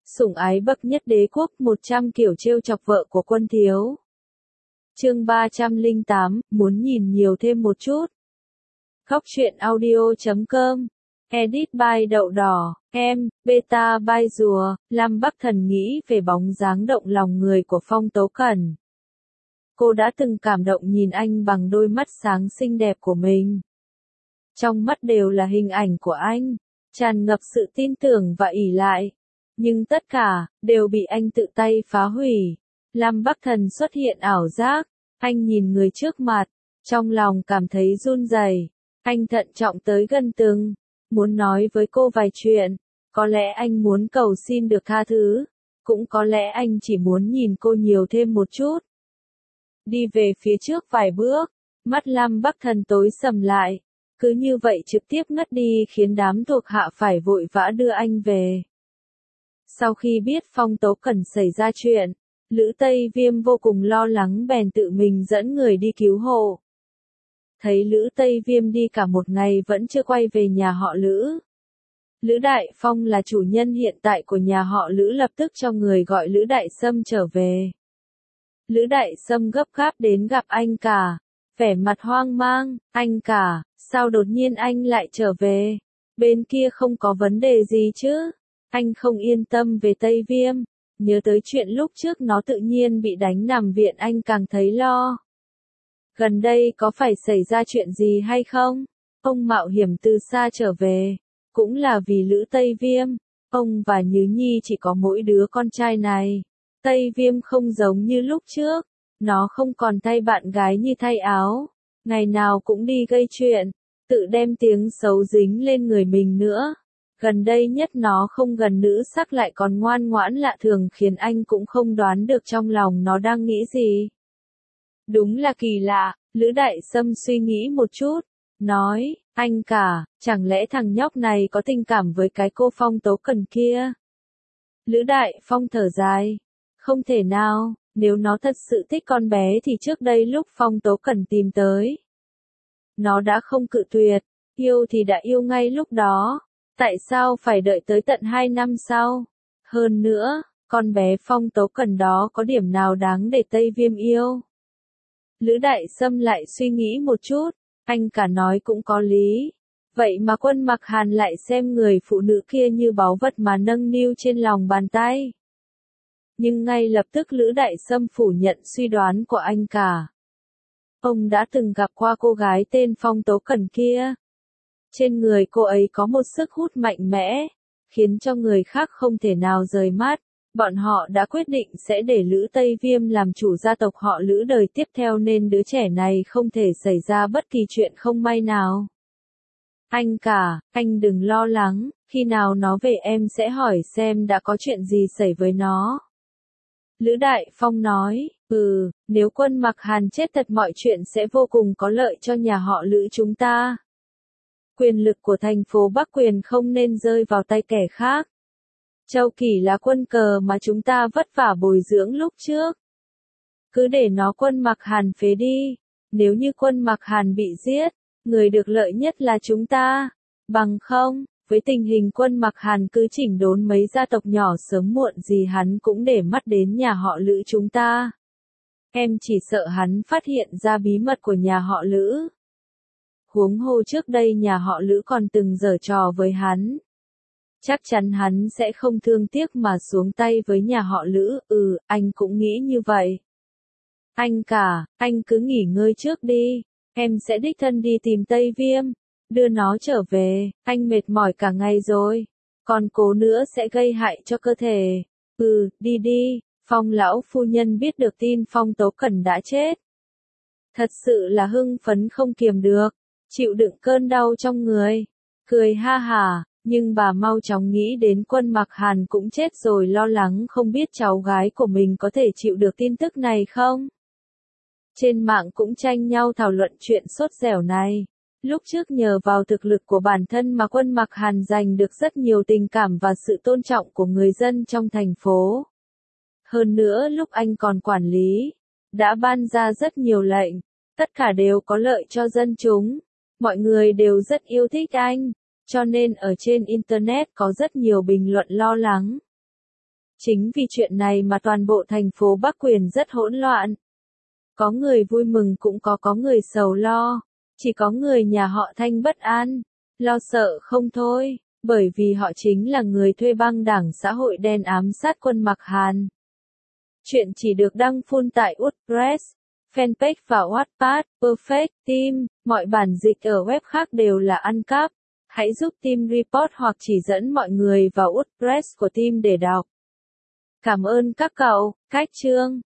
Sủng ái bậc nhất đế quốc, 100 kiểu trêu chọc vợ của quân thiếu. Chương 308, muốn nhìn nhiều thêm một chút. Góc truyện audio.com. Edit by Đậu Đỏ, em, beta by Rùa, Lam Bắc Thần nghĩ về bóng dáng động lòng người của Phong Tố Cẩn. Cô đã từng cảm động nhìn anh bằng đôi mắt sáng xinh đẹp của mình. Trong mắt đều là hình ảnh của anh, tràn ngập sự tin tưởng và ỷ lại. Nhưng tất cả, đều bị anh tự tay phá hủy. Lam Bắc Thần xuất hiện ảo giác, anh nhìn người trước mặt, trong lòng cảm thấy run rẩy. Anh thận trọng tới gần từng, muốn nói với cô vài chuyện. Có lẽ anh muốn cầu xin được tha thứ, cũng có lẽ anh chỉ muốn nhìn cô nhiều thêm một chút. Đi về phía trước vài bước, mắt Lam Bắc Thần tối sầm lại, cứ như vậy trực tiếp ngất đi khiến đám thuộc hạ phải vội vã đưa anh về. Sau khi biết Phong Tố Cẩn xảy ra chuyện, Lữ Tây Viêm vô cùng lo lắng bèn tự mình dẫn người đi cứu hộ. Thấy Lữ Tây Viêm đi cả một ngày vẫn chưa quay về nhà họ Lữ. Lữ Đại Phong là chủ nhân hiện tại của nhà họ Lữ lập tức cho người gọi Lữ Đại Sâm trở về. Lữ Đại Sâm gấp gáp đến gặp anh cả, vẻ mặt hoang mang, anh cả, sao đột nhiên anh lại trở về? Bên kia không có vấn đề gì chứ? Anh không yên tâm về Tây Viêm, nhớ tới chuyện lúc trước nó tự nhiên bị đánh nằm viện anh càng thấy lo. Gần đây có phải xảy ra chuyện gì hay không? Ông mạo hiểm từ xa trở về, cũng là vì Lữ Tây Viêm. Ông và Nhứ Nhi chỉ có mỗi đứa con trai này. Tây Viêm không giống như lúc trước, nó không còn thay bạn gái như thay áo, ngày nào cũng đi gây chuyện, tự đem tiếng xấu dính lên người mình nữa. Gần đây nhất nó không gần nữ sắc lại còn ngoan ngoãn lạ thường khiến anh cũng không đoán được trong lòng nó đang nghĩ gì. Đúng là kỳ lạ, Lữ Đại Sâm suy nghĩ một chút, nói, anh cả, chẳng lẽ thằng nhóc này có tình cảm với cái cô Phong Tố Cẩn kia? Lữ Đại Phong thở dài, không thể nào, nếu nó thật sự thích con bé thì trước đây lúc Phong Tố Cẩn tìm tới, nó đã không cự tuyệt, yêu thì đã yêu ngay lúc đó. Tại sao phải đợi tới tận 2 năm sau? Hơn nữa, con bé Phong Tố Cẩn đó có điểm nào đáng để Tây Viêm yêu? Lữ Đại Sâm lại suy nghĩ một chút, anh cả nói cũng có lý. Vậy mà Quân Mặc Hàn lại xem người phụ nữ kia như báu vật mà nâng niu trên lòng bàn tay. Nhưng ngay lập tức Lữ Đại Sâm phủ nhận suy đoán của anh cả. Ông đã từng gặp qua cô gái tên Phong Tố Cẩn kia. Trên người cô ấy có một sức hút mạnh mẽ, khiến cho người khác không thể nào rời mắt. Bọn họ đã quyết định sẽ để Lữ Tây Viêm làm chủ gia tộc họ Lữ đời tiếp theo nên đứa trẻ này không thể xảy ra bất kỳ chuyện không may nào. Anh cả, anh đừng lo lắng, khi nào nó về em sẽ hỏi xem đã có chuyện gì xảy với nó. Lữ Đại Phong nói, nếu Quân Mặc Hàn chết thật mọi chuyện sẽ vô cùng có lợi cho nhà họ Lữ chúng ta. Quyền lực của thành phố Bắc Quyền không nên rơi vào tay kẻ khác. Châu Kỷ là quân cờ mà chúng ta vất vả bồi dưỡng lúc trước. Cứ để nó Quân Mặc Hàn phế đi. Nếu như Quân Mặc Hàn bị giết, người được lợi nhất là chúng ta. Bằng không, với tình hình Quân Mặc Hàn cứ chỉnh đốn mấy gia tộc nhỏ sớm muộn gì hắn cũng để mắt đến nhà họ Lữ chúng ta. Em chỉ sợ hắn phát hiện ra bí mật của nhà họ Lữ. Huống hồ trước đây nhà họ Lữ còn từng giở trò với hắn. Chắc chắn hắn sẽ không thương tiếc mà xuống tay với nhà họ Lữ, anh cũng nghĩ như vậy. Anh cả, anh cứ nghỉ ngơi trước đi, em sẽ đích thân đi tìm Tây Viêm, đưa nó trở về, anh mệt mỏi cả ngày rồi, còn cố nữa sẽ gây hại cho cơ thể. Đi đi, Phong lão phu nhân biết được tin Phong Tố Cẩn đã chết. Thật sự là hưng phấn không kiềm được. Chịu đựng cơn đau trong người, cười ha hả, nhưng bà mau chóng nghĩ đến Quân Mặc Hàn cũng chết rồi lo lắng không biết cháu gái của mình có thể chịu được tin tức này không. Trên mạng cũng tranh nhau thảo luận chuyện sốt dẻo này. Lúc trước nhờ vào thực lực của bản thân mà Quân Mặc Hàn giành được rất nhiều tình cảm và sự tôn trọng của người dân trong thành phố. Hơn nữa lúc anh còn quản lý, đã ban ra rất nhiều lệnh, tất cả đều có lợi cho dân chúng. Mọi người đều rất yêu thích anh, cho nên ở trên Internet có rất nhiều bình luận lo lắng. Chính vì chuyện này mà toàn bộ thành phố Bắc Quyền rất hỗn loạn. Có người vui mừng cũng có người sầu lo. Chỉ có người nhà họ Thanh bất an, lo sợ không thôi, bởi vì họ chính là người thuê băng đảng xã hội đen ám sát quân Mạc Hàn. Chuyện chỉ được đăng full tại WordPress, fanpage và Wattpad, Perfect Team, mọi bản dịch ở web khác đều là ăn cắp. Hãy giúp team report hoặc chỉ dẫn mọi người vào WordPress của team để đọc. Cảm ơn các cậu, Cách Chương.